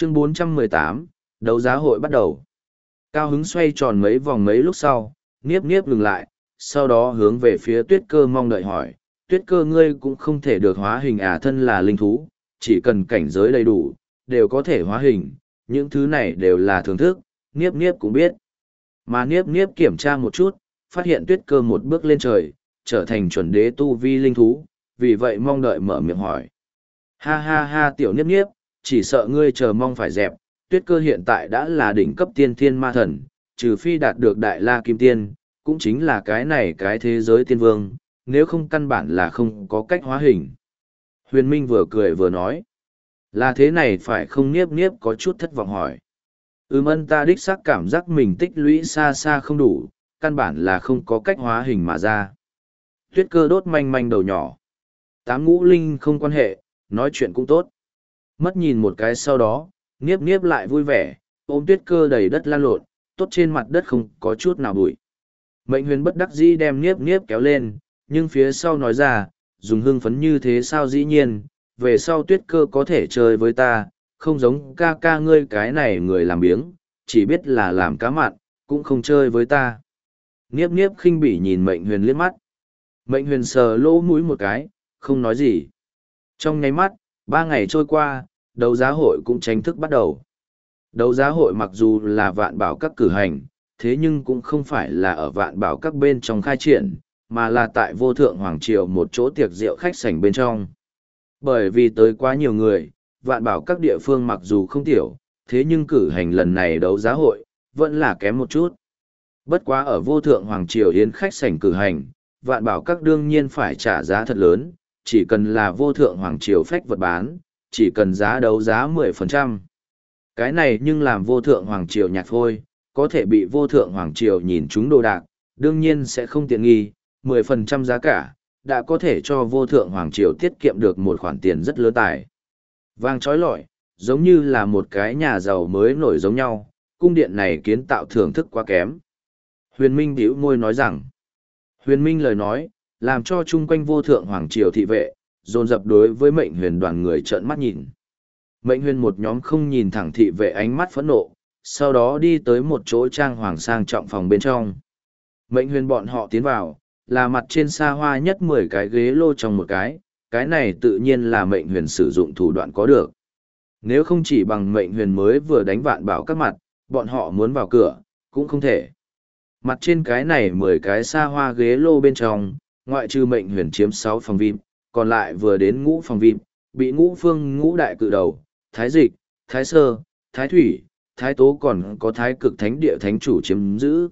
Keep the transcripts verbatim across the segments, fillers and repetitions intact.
Chương bốn trăm mười tám, đấu giá hội bắt đầu. Cao hứng xoay tròn mấy vòng mấy lúc sau, Niếp Niếp ngừng lại, sau đó hướng về phía Tuyết Cơ mong đợi hỏi, Tuyết Cơ ngươi cũng không thể được hóa hình à, thân là linh thú, chỉ cần cảnh giới đầy đủ, đều có thể hóa hình, những thứ này đều là thưởng thức, Niếp Niếp cũng biết. Mà Niếp Niếp kiểm tra một chút, phát hiện Tuyết Cơ một bước lên trời, trở thành chuẩn đế tu vi linh thú, vì vậy mong đợi mở miệng hỏi. Ha ha ha tiểu Niếp Niếp, chỉ sợ ngươi chờ mong phải dẹp, Tuyết Cơ hiện tại đã là đỉnh cấp tiên thiên ma thần, trừ phi đạt được đại la kim tiên, cũng chính là cái này cái thế giới tiên vương, nếu không căn bản là không có cách hóa hình. Huyền Minh vừa cười vừa nói, là thế này phải không? Niếp Niếp có chút thất vọng hỏi. Ừm ân ta đích xác cảm giác mình tích lũy xa xa không đủ, căn bản là không có cách hóa hình mà ra. Tuyết Cơ đốt manh manh đầu nhỏ. Tám ngũ linh không quan hệ, nói chuyện cũng tốt. Mất nhìn một cái sau đó, Niếp Niếp lại vui vẻ, ôm Tuyết Cơ đầy đất lan lộn, tốt trên mặt đất không có chút nào bụi. Mệnh Huyền bất đắc dĩ đem Niếp Niếp kéo lên, nhưng phía sau nói ra, dùng hưng phấn như thế sao? Dĩ nhiên, về sau Tuyết Cơ có thể chơi với ta, không giống ca ca ngươi cái này người làm biếng, chỉ biết là làm cá mặn, cũng không chơi với ta. Niếp Niếp khinh bỉ nhìn Mệnh Huyền liếc mắt. Mệnh Huyền sờ lỗ mũi một cái, không nói gì. Trong nháy mắt, ba ngày trôi qua, đấu giá hội cũng chính thức bắt đầu. Đấu giá hội mặc dù là vạn bảo các cử hành, thế nhưng cũng không phải là ở vạn bảo các bên trong khai triển, mà là tại vô thượng hoàng triều một chỗ tiệc rượu khách sảnh bên trong. Bởi vì tới quá nhiều người, vạn bảo các địa phương mặc dù không tiểu, thế nhưng cử hành lần này đấu giá hội, vẫn là kém một chút. Bất quá ở vô thượng hoàng triều yến khách sảnh cử hành, vạn bảo các đương nhiên phải trả giá thật lớn, chỉ cần là vô thượng hoàng triều phách vật bán, chỉ cần giá đấu giá mười phần trăm. Cái này nhưng làm vô thượng hoàng triều nhạt phôi, có thể bị vô thượng hoàng triều nhìn chúng đồ đạc, đương nhiên sẽ không tiện nghi, mười phần trăm giá cả, đã có thể cho vô thượng hoàng triều tiết kiệm được một khoản tiền rất lớn tài. Vàng trói lọi, giống như là một cái nhà giàu mới nổi giống nhau, cung điện này kiến tạo thưởng thức quá kém. Huyền Minh bĩu môi nói rằng, Huyền Minh lời nói, làm cho chung quanh vô thượng hoàng triều thị vệ, dồn dập đối với Mệnh Huyền đoàn người trợn mắt nhìn. Mệnh Huyền một nhóm không nhìn thẳng thị vệ ánh mắt phẫn nộ, sau đó đi tới một chỗ trang hoàng sang trọng phòng bên trong. Mệnh Huyền bọn họ tiến vào, là mặt trên xa hoa nhất mười cái ghế lô trong một cái, cái này tự nhiên là Mệnh Huyền sử dụng thủ đoạn có được. Nếu không chỉ bằng Mệnh Huyền mới vừa đánh vạn bảo các mặt, bọn họ muốn vào cửa, cũng không thể. Mặt trên cái này mười cái xa hoa ghế lô bên trong, ngoại trừ Mệnh Huyền chiếm sáu phòng vi ai pi, còn lại vừa đến ngũ phòng vi ai pi, bị ngũ phương ngũ đại cự đầu, Thái Dịch, Thái Sơ, Thái Thủy, Thái Tố còn có Thái Cực Thánh Địa Thánh Chủ chiếm giữ.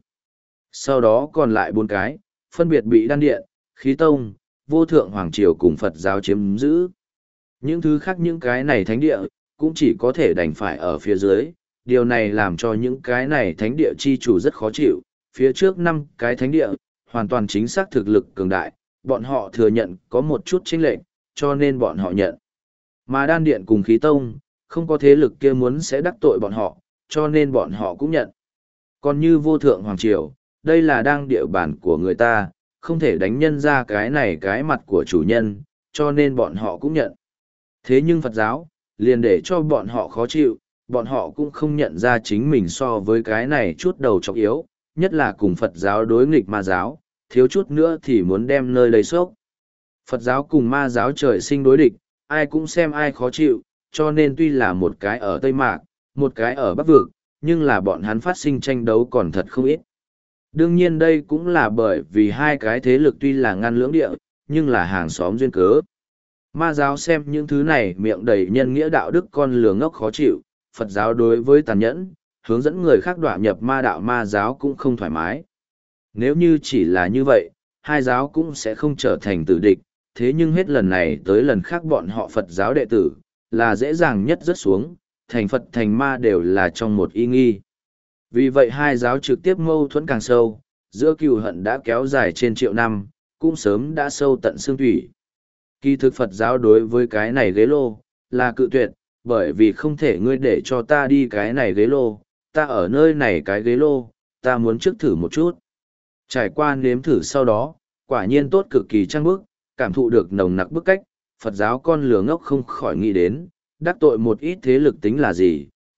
Sau đó còn lại bốn cái, phân biệt bị Đan Điện, Khí Tông, Vô Thượng Hoàng Triều cùng Phật giáo chiếm giữ. Những thứ khác những cái này thánh địa, cũng chỉ có thể đành phải ở phía dưới, điều này làm cho những cái này thánh địa chi chủ rất khó chịu, phía trước năm cái thánh địa, hoàn toàn chính xác thực lực cường đại, bọn họ thừa nhận có một chút chênh lệch, cho nên bọn họ nhận. Mà Đan Điện cùng Khí Tông, không có thế lực kia muốn sẽ đắc tội bọn họ, cho nên bọn họ cũng nhận. Còn như Vô Thượng Hoàng Triều, đây là đang địa bàn của người ta, không thể đánh nhân ra cái này cái mặt của chủ nhân, cho nên bọn họ cũng nhận. Thế nhưng Phật giáo, liền để cho bọn họ khó chịu, bọn họ cũng không nhận ra chính mình so với cái này chút đầu chọc yếu, nhất là cùng Phật giáo đối nghịch ma giáo, thiếu chút nữa thì muốn đem nơi đầy sốc. Phật giáo cùng ma giáo trời sinh đối địch, ai cũng xem ai khó chịu, cho nên tuy là một cái ở Tây Mạc, một cái ở Bắc Vực, nhưng là bọn hắn phát sinh tranh đấu còn thật không ít. Đương nhiên đây cũng là bởi vì hai cái thế lực tuy là ngăn lưỡng địa, nhưng là hàng xóm duyên cớ. Ma giáo xem những thứ này miệng đầy nhân nghĩa đạo đức con lừa ngốc khó chịu, Phật giáo đối với tàn nhẫn, hướng dẫn người khác đọa nhập ma đạo ma giáo cũng không thoải mái. Nếu như chỉ là như vậy, hai giáo cũng sẽ không trở thành tử địch, thế nhưng hết lần này tới lần khác bọn họ Phật giáo đệ tử, là dễ dàng nhất rớt xuống, thành Phật thành ma đều là trong một y nghi. Vì vậy hai giáo trực tiếp mâu thuẫn càng sâu, giữa cừu hận đã kéo dài trên triệu năm, cũng sớm đã sâu tận xương thủy. Kỳ thực Phật giáo đối với cái này ghế lô, là cự tuyệt, bởi vì không thể ngươi để cho ta đi cái này ghế lô, ta ở nơi này cái ghế lô, ta muốn trước thử một chút. Trải qua nếm thử sau đó, quả nhiên tốt cực kỳ trăng bức, cảm thụ được nồng nặc bức cách, Phật giáo con lừa ngốc không khỏi nghĩ đến, đắc tội một ít thế lực tính là gì,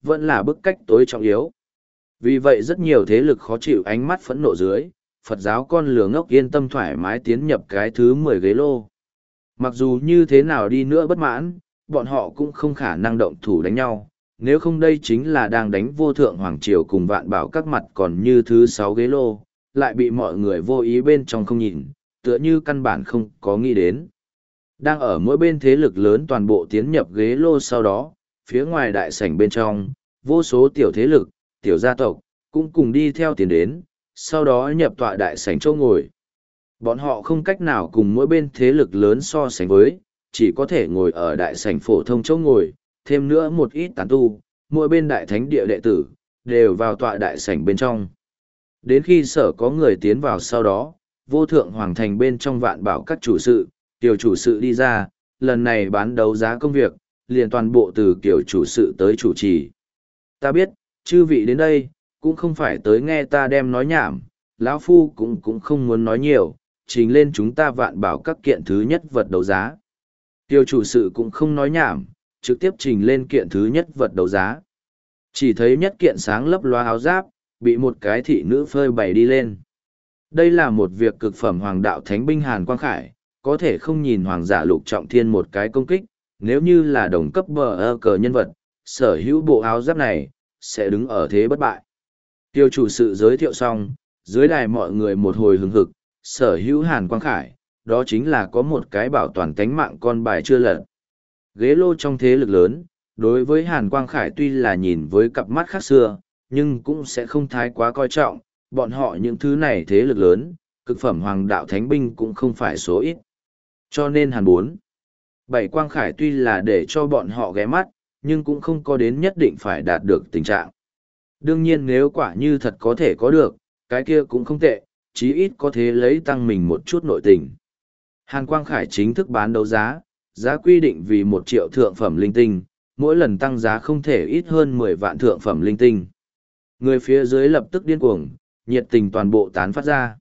vẫn là bức cách tối trọng yếu. Vì vậy rất nhiều thế lực khó chịu ánh mắt phẫn nộ dưới, Phật giáo con lừa ngốc yên tâm thoải mái tiến nhập cái thứ mười ghế lô. Mặc dù như thế nào đi nữa bất mãn, bọn họ cũng không khả năng động thủ đánh nhau, nếu không đây chính là đang đánh vô thượng hoàng triều cùng vạn bảo các mặt còn như thứ sáu ghế lô, lại bị mọi người vô ý bên trong không nhìn, tựa như căn bản không có nghĩ đến. Đang ở mỗi bên thế lực lớn toàn bộ tiến nhập ghế lô sau đó, phía ngoài đại sảnh bên trong, vô số tiểu thế lực, tiểu gia tộc, cũng cùng đi theo tiền đến, sau đó nhập tọa đại sảnh chỗ ngồi. Bọn họ không cách nào cùng mỗi bên thế lực lớn so sánh với, chỉ có thể ngồi ở đại sảnh phổ thông chỗ ngồi, thêm nữa một ít tán tu, mỗi bên đại thánh địa đệ tử, đều vào tọa đại sảnh bên trong. Đến khi sở có người tiến vào sau đó, vô thượng hoàng thành bên trong vạn bảo các chủ sự, tiểu chủ sự đi ra, lần này bán đấu giá công việc, liền toàn bộ từ kiểu chủ sự tới chủ trì. Ta biết, chư vị đến đây, cũng không phải tới nghe ta đem nói nhảm, lão phu cũng cũng không muốn nói nhiều, trình lên chúng ta vạn bảo các kiện thứ nhất vật đấu giá. Tiêu chủ sự cũng không nói nhảm, trực tiếp trình lên kiện thứ nhất vật đấu giá. Chỉ thấy nhất kiện sáng lấp loa áo giáp, bị một cái thị nữ phơi bày đi lên. Đây là một việc cực phẩm hoàng đạo thánh binh Hàn Quang Khải, có thể không nhìn hoàng giả lục trọng thiên một cái công kích, nếu như là đồng cấp bờ ơ cờ nhân vật, sở hữu bộ áo giáp này, sẽ đứng ở thế bất bại. Tiêu chủ sự giới thiệu xong, dưới đài mọi người một hồi hứng hực, sở hữu Hàn Quang Khải, đó chính là có một cái bảo toàn tánh mạng con bài chưa lật. Ghế lô trong thế lực lớn, đối với Hàn Quang Khải tuy là nhìn với cặp mắt khác xưa, nhưng cũng sẽ không thái quá coi trọng, bọn họ những thứ này thế lực lớn, cực phẩm hoàng đạo thánh binh cũng không phải số ít. Cho nên Hàn bốn, bảy Quang Khải tuy là để cho bọn họ ghé mắt, nhưng cũng không có đến nhất định phải đạt được tình trạng. Đương nhiên nếu quả như thật có thể có được, cái kia cũng không tệ, chí ít có thể lấy tăng mình một chút nội tình. Hàn Quang Khải chính thức bán đấu giá, giá quy định vì một triệu thượng phẩm linh tinh, mỗi lần tăng giá không thể ít hơn mười vạn thượng phẩm linh tinh. Người phía dưới lập tức điên cuồng, nhiệt tình toàn bộ tán phát ra.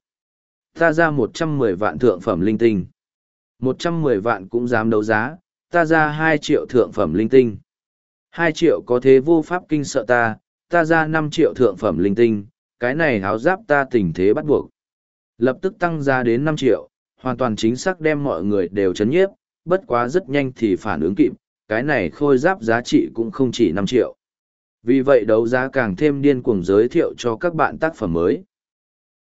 Ta ra một trăm mười vạn thượng phẩm linh tinh. một trăm mười vạn cũng dám đấu giá, ta ra hai triệu thượng phẩm linh tinh. hai triệu có thế vô pháp kinh sợ ta, ta ra năm triệu thượng phẩm linh tinh, cái này áo giáp ta tình thế bắt buộc. Lập tức tăng giá đến năm triệu, hoàn toàn chính xác đem mọi người đều chấn nhiếp, bất quá rất nhanh thì phản ứng kịp, cái này khôi giáp giá trị cũng không chỉ năm triệu. Vì vậy đấu giá càng thêm điên cuồng giới thiệu cho các bạn tác phẩm mới.